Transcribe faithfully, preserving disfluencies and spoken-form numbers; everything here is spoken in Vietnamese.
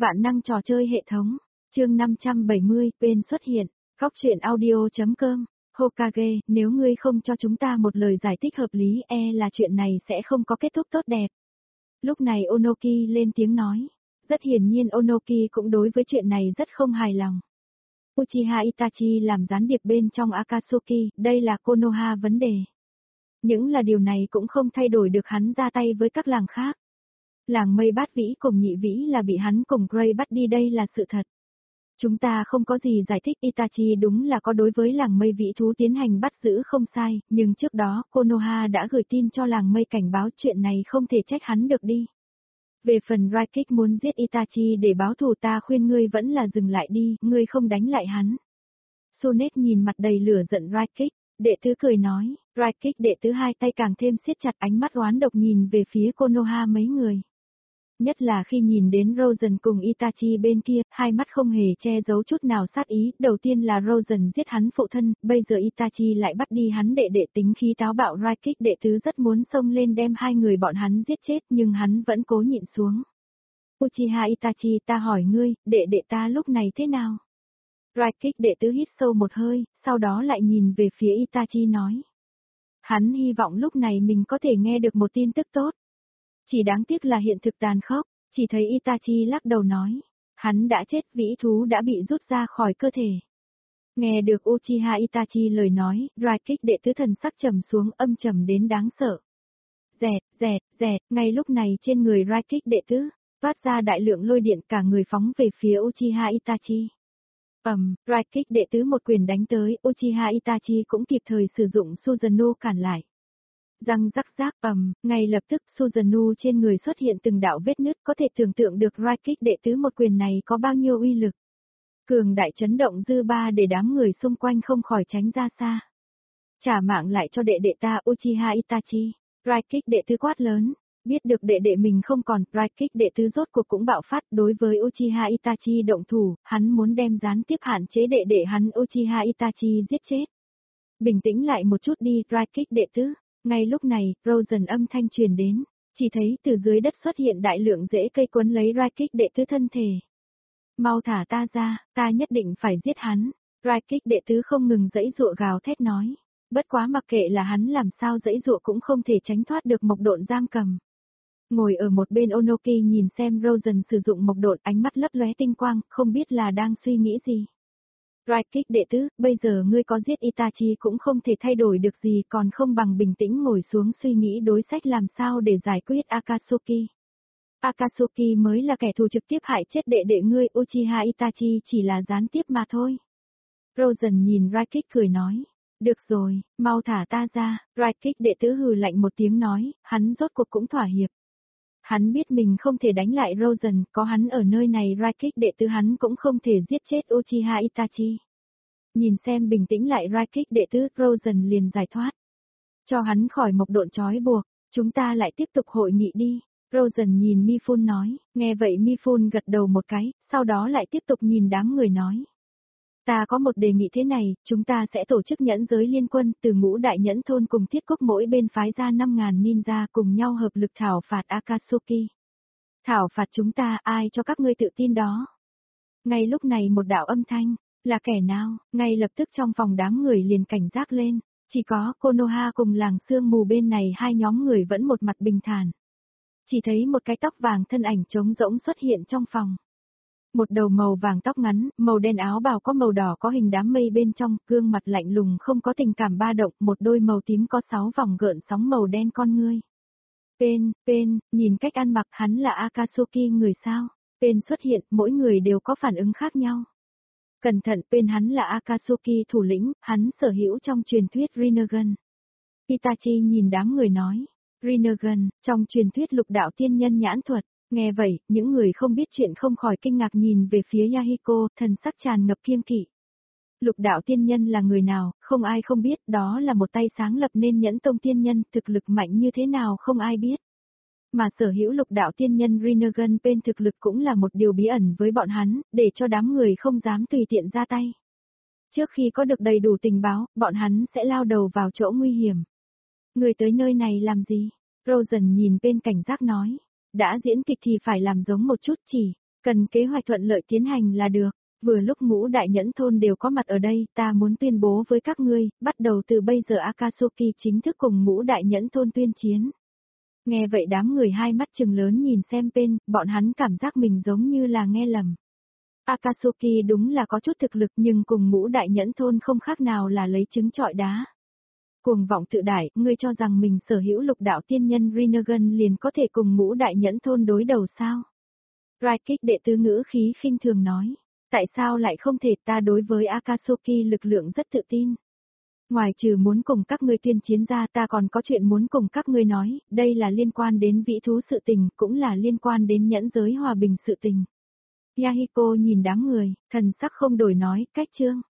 Vạn năng trò chơi hệ thống. Chương năm trăm bảy mươi, bên xuất hiện. Góc truyện audio.com. Hokage, nếu ngươi không cho chúng ta một lời giải thích hợp lý e là chuyện này sẽ không có kết thúc tốt đẹp. Lúc này Onoki lên tiếng nói. Rất hiển nhiên Onoki cũng đối với chuyện này rất không hài lòng. Uchiha Itachi làm gián điệp bên trong Akatsuki, đây là Konoha vấn đề. Những là điều này cũng không thay đổi được hắn ra tay với các làng khác. Làng Mây Bát Vĩ cùng Nhị Vĩ là bị hắn cùng Gray bắt đi, đây là sự thật. Chúng ta không có gì giải thích, Itachi đúng là có đối với làng Mây Vĩ thú tiến hành bắt giữ không sai, nhưng trước đó Konoha đã gửi tin cho làng Mây cảnh báo chuyện này không thể trách hắn được đi. Về phần Raikik muốn giết Itachi để báo thù, ta khuyên ngươi vẫn là dừng lại đi, ngươi không đánh lại hắn. Sunet nhìn mặt đầy lửa giận Raikik, đệ tứ cười nói, Raikik đệ tứ hai tay càng thêm siết chặt, ánh mắt oán độc nhìn về phía Konoha mấy người. Nhất là khi nhìn đến Rosen cùng Itachi bên kia, hai mắt không hề che giấu chút nào sát ý, đầu tiên là Rosen giết hắn phụ thân, bây giờ Itachi lại bắt đi hắn đệ đệ, tính khí táo bạo Raikik đệ tứ rất muốn xông lên đem hai người bọn hắn giết chết, nhưng hắn vẫn cố nhịn xuống. Uchiha Itachi, ta hỏi ngươi, đệ đệ ta lúc này thế nào? Raikik đệ tứ hít sâu một hơi, sau đó lại nhìn về phía Itachi nói. Hắn hy vọng lúc này mình có thể nghe được một tin tức tốt. Chỉ đáng tiếc là hiện thực tàn khốc, chỉ thấy Itachi lắc đầu nói. Hắn đã chết, vĩ thú đã bị rút ra khỏi cơ thể. Nghe được Uchiha Itachi lời nói, Raikik đệ tứ thần sắc trầm xuống, âm trầm đến đáng sợ. Dẹt, dẹt, dẹt, ngay lúc này trên người Raikik đệ tứ, phát ra đại lượng lôi điện, cả người phóng về phía Uchiha Itachi. Ầm, um, Raikik đệ tứ một quyền đánh tới, Uchiha Itachi cũng kịp thời sử dụng Susanoo cản lại. Răng rắc rác, ầm, um, ngay lập tức Susanoo trên người xuất hiện từng đạo vết nứt, có thể tưởng tượng được Raikik đệ tứ một quyền này có bao nhiêu uy lực. Cường đại chấn động dư ba để đám người xung quanh không khỏi tránh ra xa. Trả mạng lại cho đệ đệ ta, Uchiha Itachi. Raikik đệ tứ quát lớn. Biết được đệ đệ mình không còn, Raikik đệ tứ rốt cuộc cũng bạo phát đối với Uchiha Itachi động thủ, hắn muốn đem gián tiếp hạn chế đệ đệ hắn Uchiha Itachi giết chết. Bình tĩnh lại một chút đi, Raikik đệ tứ. Ngay lúc này, Rosen âm thanh truyền đến, chỉ thấy từ dưới đất xuất hiện đại lượng rễ cây quấn lấy Raikik đệ tứ thân thể. Mau thả ta ra, ta nhất định phải giết hắn. Raikik đệ tứ không ngừng giãy giụa gào thét nói. Bất quá mặc kệ là hắn làm sao giãy giụa cũng không thể tránh thoát được mộc độn giam cầm. Ngồi ở một bên Onoki nhìn xem Rosen sử dụng mộc độn, ánh mắt lấp lóe tinh quang, không biết là đang suy nghĩ gì. Raikik đệ tứ, bây giờ ngươi có giết Itachi cũng không thể thay đổi được gì, còn không bằng bình tĩnh ngồi xuống suy nghĩ đối sách làm sao để giải quyết Akatsuki. Akatsuki mới là kẻ thù trực tiếp hại chết đệ đệ ngươi, Uchiha Itachi chỉ là gián tiếp mà thôi. Rosen nhìn Raikik cười nói. Được rồi, mau thả ta ra, Raikik đệ tứ hừ lạnh một tiếng nói, hắn rốt cuộc cũng thỏa hiệp. Hắn biết mình không thể đánh lại Rosen, có hắn ở nơi này Raikik đệ tứ hắn cũng không thể giết chết Uchiha Itachi. Nhìn xem bình tĩnh lại Raikik đệ tứ, Rosen liền giải thoát. Cho hắn khỏi mộc độn trói buộc, chúng ta lại tiếp tục hội nghị đi. Rosen nhìn Mifune nói, nghe vậy Mifune gật đầu một cái, sau đó lại tiếp tục nhìn đám người nói. Ta có một đề nghị thế này, chúng ta sẽ tổ chức nhẫn giới liên quân, từ ngũ đại nhẫn thôn cùng thiết quốc mỗi bên phái ra năm ngàn ninja cùng nhau hợp lực thảo phạt Akatsuki. Thảo phạt chúng ta, ai cho các ngươi tự tin đó? Ngay lúc này một đạo âm thanh, là kẻ nào, ngay lập tức trong phòng đám người liền cảnh giác lên, chỉ có Konoha cùng làng sương mù bên này hai nhóm người vẫn một mặt bình thản. Chỉ thấy một cái tóc vàng thân ảnh trống rỗng xuất hiện trong phòng. Một đầu màu vàng tóc ngắn, màu đen áo bào có màu đỏ có hình đám mây bên trong, gương mặt lạnh lùng không có tình cảm ba động, một đôi màu tím có sáu vòng gợn sóng màu đen con ngươi. Pen, Pen, nhìn cách ăn mặc hắn là Akatsuki người sao? Pen xuất hiện, mỗi người đều có phản ứng khác nhau. Cẩn thận, Pen hắn là Akatsuki thủ lĩnh, hắn sở hữu trong truyền thuyết Rinnegan. Itachi nhìn đám người nói, Rinnegan, trong truyền thuyết lục đạo tiên nhân nhãn thuật. Nghe vậy, những người không biết chuyện không khỏi kinh ngạc nhìn về phía Yahiko, thần sắc tràn ngập kiêng kỵ. Lục đạo tiên nhân là người nào, không ai không biết, đó là một tay sáng lập nên nhẫn tông tiên nhân, thực lực mạnh như thế nào không ai biết. Mà sở hữu lục đạo tiên nhân Rinnegan bên thực lực cũng là một điều bí ẩn với bọn hắn, để cho đám người không dám tùy tiện ra tay. Trước khi có được đầy đủ tình báo, bọn hắn sẽ lao đầu vào chỗ nguy hiểm. Người tới nơi này làm gì? Rosen nhìn bên cảnh giác nói. Đã diễn kịch thì phải làm giống một chút chỉ, Cần kế hoạch thuận lợi tiến hành là được. Vừa lúc ngũ đại nhẫn thôn đều có mặt ở đây, ta muốn tuyên bố với các ngươi, bắt đầu từ bây giờ Akatsuki chính thức cùng ngũ đại nhẫn thôn tuyên chiến. Nghe vậy đám người hai mắt trừng lớn nhìn xem bên, bọn hắn cảm giác mình giống như là nghe lầm. Akatsuki đúng là có chút thực lực nhưng cùng ngũ đại nhẫn thôn không khác nào là lấy trứng trọi đá. Cuồng vọng tự đại, ngươi cho rằng mình sở hữu lục đạo tiên nhân Rinnegan liền có thể cùng ngũ đại nhẫn thôn đối đầu sao? Raikik đệ tứ ngữ khí khinh thường nói. Tại sao lại không thể, ta đối với Akatsuki lực lượng rất tự tin. Ngoài trừ muốn cùng các ngươi tuyên chiến ra ta còn có chuyện muốn cùng các ngươi nói, đây là liên quan đến vĩ thú sự tình, cũng là liên quan đến nhẫn giới hòa bình sự tình. Yahiko nhìn đám người, thần sắc không đổi nói, cách chương.